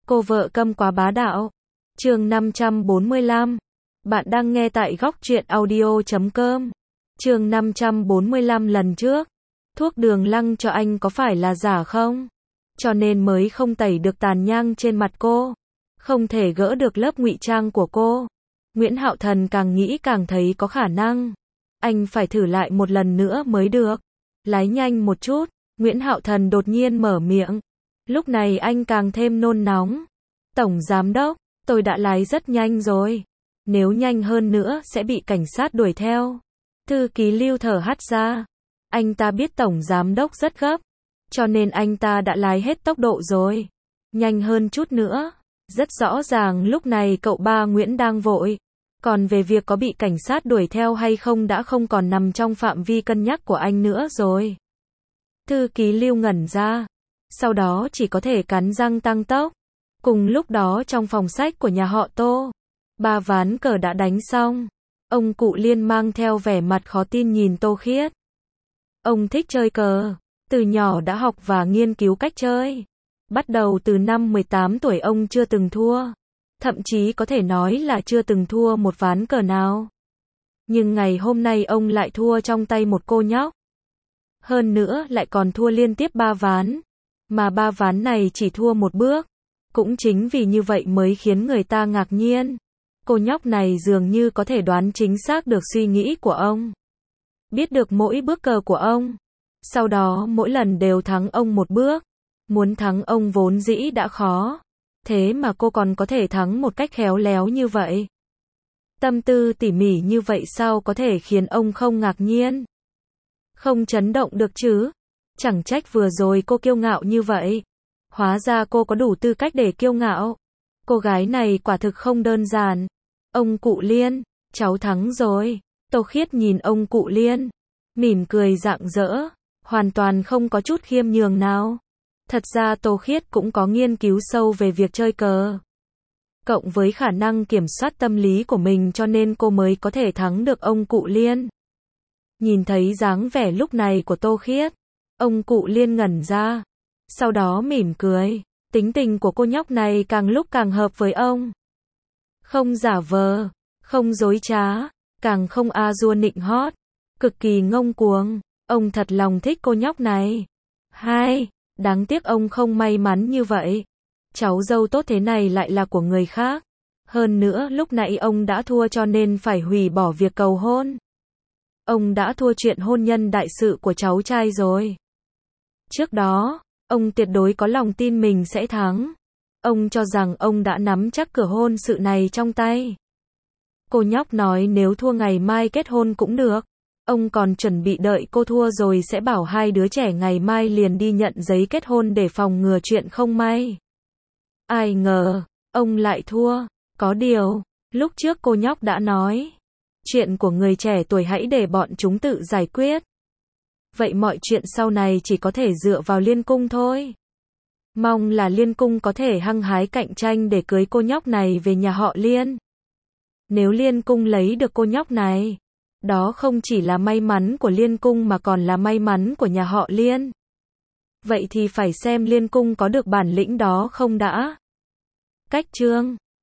Cô vợ câm quá bá đạo. Chương 545. Bạn đang nghe tại góc truyện audio.com. Chương 545 lần trước. Thuốc đường lăng cho anh có phải là giả không? Cho nên mới không tẩy được tàn nhang trên mặt cô. Không thể gỡ được lớp ngụy trang của cô. Nguyễn Hạo Thần càng nghĩ càng thấy có khả năng. Anh phải thử lại một lần nữa mới được. Lái nhanh một chút. Nguyễn Hạo Thần đột nhiên mở miệng. Lúc này anh càng thêm nôn nóng. Tổng giám đốc, tôi đã lái rất nhanh rồi. Nếu nhanh hơn nữa sẽ bị cảnh sát đuổi theo. Thư ký Lưu thở hắt ra. Anh ta biết tổng giám đốc rất gấp. Cho nên anh ta đã lái hết tốc độ rồi. Nhanh hơn chút nữa. Rất rõ ràng lúc này cậu ba Nguyễn đang vội. Còn về việc có bị cảnh sát đuổi theo hay không đã không còn nằm trong phạm vi cân nhắc của anh nữa rồi. Thư ký Lưu ngẩn ra. Sau đó chỉ có thể cắn răng tăng tốc. Cùng lúc đó trong phòng sách của nhà họ Tô, 3 ván cờ đã đánh xong. Ông cụ Liên mang theo vẻ mặt khó tin nhìn Tô Khiết. Ông thích chơi cờ, từ nhỏ đã học và nghiên cứu cách chơi. Bắt đầu từ năm 18 tuổi ông chưa từng thua. Thậm chí có thể nói là chưa từng thua một ván cờ nào. Nhưng ngày hôm nay ông lại thua trong tay một cô nhóc. Hơn nữa lại còn thua liên tiếp 3 ván. Mà 3 ván này chỉ thua một bước. Cũng chính vì như vậy mới khiến người ta ngạc nhiên. Cô nhóc này dường như có thể đoán chính xác được suy nghĩ của ông. Biết được mỗi bước cờ của ông. Sau đó mỗi lần đều thắng ông một bước. Muốn thắng ông vốn dĩ đã khó. Thế mà cô còn có thể thắng một cách khéo léo như vậy. Tâm tư tỉ mỉ như vậy sao có thể khiến ông không ngạc nhiên? Không chấn động được chứ? Chẳng trách vừa rồi cô kiêu ngạo như vậy. Hóa ra cô có đủ tư cách để kiêu ngạo. Cô gái này quả thực không đơn giản. Ông cụ Liên, cháu thắng rồi. Tô Khiết nhìn ông cụ Liên, mỉm cười rạng rỡ, hoàn toàn không có chút khiêm nhường nào. Thật ra Tô Khiết cũng có nghiên cứu sâu về việc chơi cờ. Cộng với khả năng kiểm soát tâm lý của mình cho nên cô mới có thể thắng được ông cụ Liên. Nhìn thấy dáng vẻ lúc này của Tô Khiết, ông cụ Liên ngẩn ra. Sau đó mỉm cười. Tính tình của cô nhóc này càng lúc càng hợp với ông. Không giả vờ, không dối trá, càng không a dua nịnh hót. Cực kỳ ngông cuồng. Ông thật lòng thích cô nhóc này. Đáng tiếc ông không may mắn như vậy. Cháu dâu tốt thế này lại là của người khác. Hơn nữa lúc nãy ông đã thua cho nên phải hủy bỏ việc cầu hôn. Ông đã thua chuyện hôn nhân đại sự của cháu trai rồi. Trước đó, ông tuyệt đối có lòng tin mình sẽ thắng. Ông cho rằng ông đã nắm chắc cửa hôn sự này trong tay. Cô nhóc nói nếu thua ngày mai kết hôn cũng được. Ông còn chuẩn bị đợi cô thua rồi sẽ bảo hai đứa trẻ ngày mai liền đi nhận giấy kết hôn để phòng ngừa chuyện không may. Ai ngờ, ông lại thua. Có điều, lúc trước cô nhóc đã nói. Chuyện của người trẻ tuổi hãy để bọn chúng tự giải quyết. Vậy mọi chuyện sau này chỉ có thể dựa vào Liên Cung thôi. Mong là Liên Cung có thể hăng hái cạnh tranh để cưới cô nhóc này về nhà họ Liên. Nếu Liên Cung lấy được cô nhóc này, đó không chỉ là may mắn của Liên Cung mà còn là may mắn của nhà họ Liên. Vậy thì phải xem Liên Cung có được bản lĩnh đó không đã. Cách chương